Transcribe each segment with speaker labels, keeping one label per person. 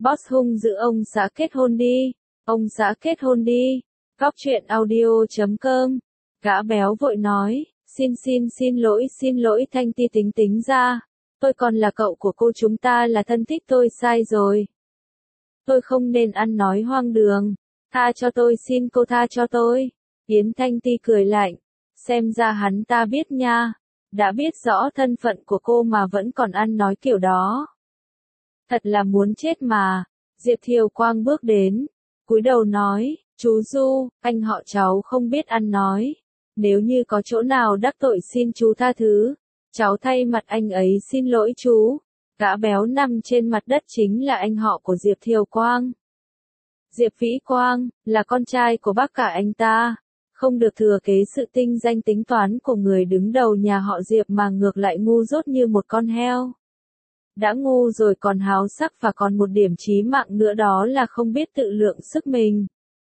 Speaker 1: Boss hung dữ ông xã kết hôn đi. Ông xã kết hôn đi. Góc truyện audio.com. Gã béo vội nói, xin lỗi Thanh Ti tính ra. Tôi còn là cậu của cô, chúng ta là thân thích, tôi sai rồi. Tôi không nên ăn nói hoang đường. Tha cho tôi, xin cô tha cho tôi. Yến Thanh Ti cười lạnh. Xem ra hắn ta biết nha. Đã biết rõ thân phận của cô mà vẫn còn ăn nói kiểu đó. Thật là muốn chết mà. Diệp Thiều Quang bước đến. Cúi đầu nói, chú Du, anh họ cháu không biết ăn nói. Nếu như có chỗ nào đắc tội xin chú tha thứ. Cháu thay mặt anh ấy xin lỗi chú. Gã béo nằm trên mặt đất chính là anh họ của Diệp Thiều Quang. Diệp Vĩ Quang, là con trai của bác cả anh ta. Không được thừa kế sự tinh danh tính toán của người đứng đầu nhà họ Diệp mà ngược lại ngu dốt như một con heo. Đã ngu rồi còn háo sắc và còn một điểm chí mạng nữa, đó là không biết tự lượng sức mình.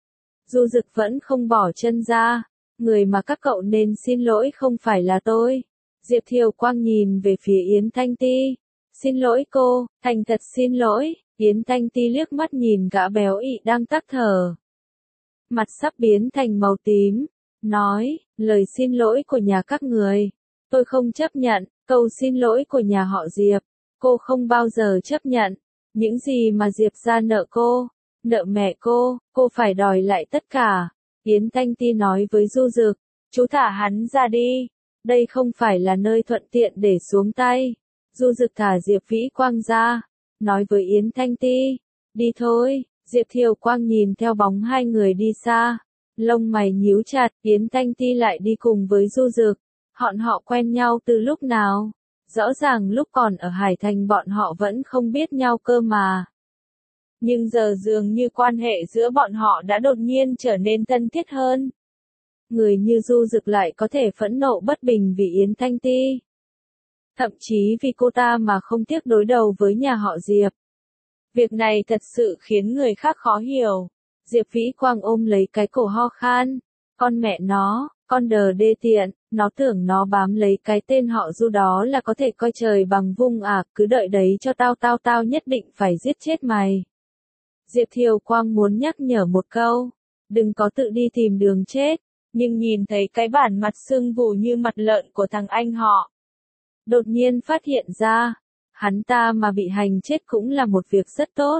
Speaker 1: Du Dực vẫn không bỏ chân ra. Người mà các cậu nên xin lỗi không phải là tôi. Diệp Thiều Quang nhìn về phía Yến Thanh Ti. Xin lỗi cô, thành thật xin lỗi. Yến Thanh Ti liếc mắt nhìn gã béo ị đang tắc thở. Mặt sắp biến thành màu tím. Nói, lời xin lỗi của nhà các người. Tôi không chấp nhận, câu xin lỗi của nhà họ Diệp. Cô không bao giờ chấp nhận. Những gì mà Diệp ra nợ cô, nợ mẹ cô phải đòi lại tất cả. Yến Thanh Ti nói với Du Dực, chú thả hắn ra đi. Đây không phải là nơi thuận tiện để xuống tay. Du Dực thả Diệp Vĩ Quang ra. Nói với Yến Thanh Ti, đi thôi. Diệp Thiều Quang nhìn theo bóng hai người đi xa. Lông mày nhíu chặt, Yến Thanh Ti lại đi cùng với Du Dực. Họ quen nhau từ lúc nào? Rõ ràng lúc còn ở Hải Thành bọn họ vẫn không biết nhau cơ mà. Nhưng giờ dường như quan hệ giữa bọn họ đã đột nhiên trở nên thân thiết hơn. Người như Du Dực lại có thể phẫn nộ bất bình vì Yến Thanh Ti. Thậm chí vì cô ta mà không tiếc đối đầu với nhà họ Diệp. Việc này thật sự khiến người khác khó hiểu. Diệp Vĩ Quang ôm lấy cái cổ ho khan. Con mẹ nó, con đờ đê tiện, nó tưởng nó bám lấy cái tên họ Du đó là có thể coi trời bằng vung à, cứ đợi đấy cho tao nhất định phải giết chết mày. Diệp Thiều Quang muốn nhắc nhở một câu, đừng có tự đi tìm đường chết, nhưng nhìn thấy cái bản mặt sưng vù như mặt lợn của thằng anh họ. Đột nhiên phát hiện ra, hắn ta mà bị hành chết cũng là một việc rất tốt.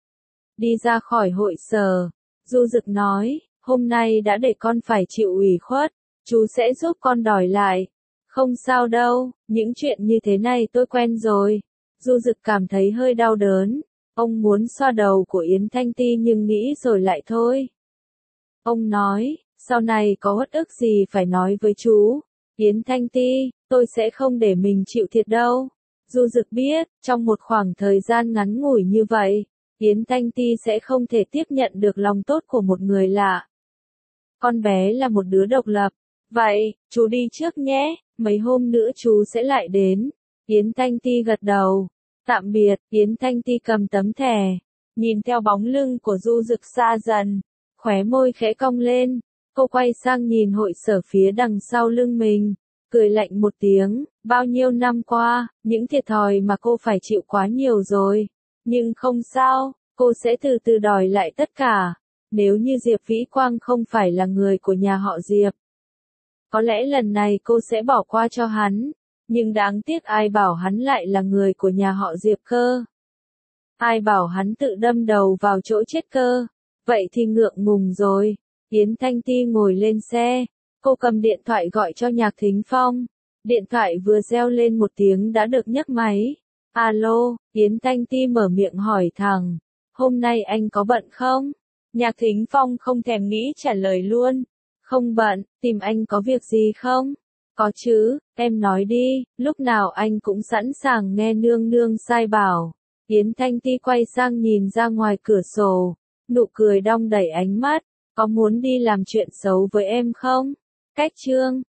Speaker 1: Đi ra khỏi hội sở, Du Dực nói, hôm nay đã để con phải chịu ủy khuất, chú sẽ giúp con đòi lại. Không sao đâu, những chuyện như thế này tôi quen rồi. Du Dực cảm thấy hơi đau đớn. Ông muốn xoa đầu của Yến Thanh Ti nhưng nghĩ rồi lại thôi. Ông nói, sau này có uất ức gì phải nói với chú. Yến Thanh Ti, tôi sẽ không để mình chịu thiệt đâu. Du Dực biết, trong một khoảng thời gian ngắn ngủi như vậy, Yến Thanh Ti sẽ không thể tiếp nhận được lòng tốt của một người lạ. Con bé là một đứa độc lập. Vậy, chú đi trước nhé, mấy hôm nữa chú sẽ lại đến. Yến Thanh Ti gật đầu. Tạm biệt, Yến Thanh Ti cầm tấm thẻ. Nhìn theo bóng lưng của Du Dực xa dần. Khóe môi khẽ cong lên. Cô quay sang nhìn hội sở phía đằng sau lưng mình. Cười lạnh một tiếng. Bao nhiêu năm qua, những thiệt thòi mà cô phải chịu quá nhiều rồi. Nhưng không sao, cô sẽ từ từ đòi lại tất cả. Nếu như Diệp Vĩ Quang không phải là người của nhà họ Diệp, có lẽ lần này cô sẽ bỏ qua cho hắn. Nhưng đáng tiếc ai bảo hắn lại là người của nhà họ Diệp cơ. Ai bảo hắn tự đâm đầu vào chỗ chết cơ. Vậy thì ngượng ngùng rồi. Yến Thanh Ti ngồi lên xe. Cô cầm điện thoại gọi cho Nhạc Thính Phong. Điện thoại vừa reo lên một tiếng đã được nhấc máy. Alo, Yến Thanh Ti mở miệng hỏi thẳng. Hôm nay anh có bận không? Nhạc Thính Phong không thèm nghĩ trả lời luôn. Không bận, tìm anh có việc gì không? Có chứ, em nói đi, lúc nào anh cũng sẵn sàng nghe nương nương sai bảo. Yến Thanh Ti quay sang nhìn ra ngoài cửa sổ, nụ cười đong đầy ánh mắt, có muốn đi làm chuyện xấu với em không? Cách chương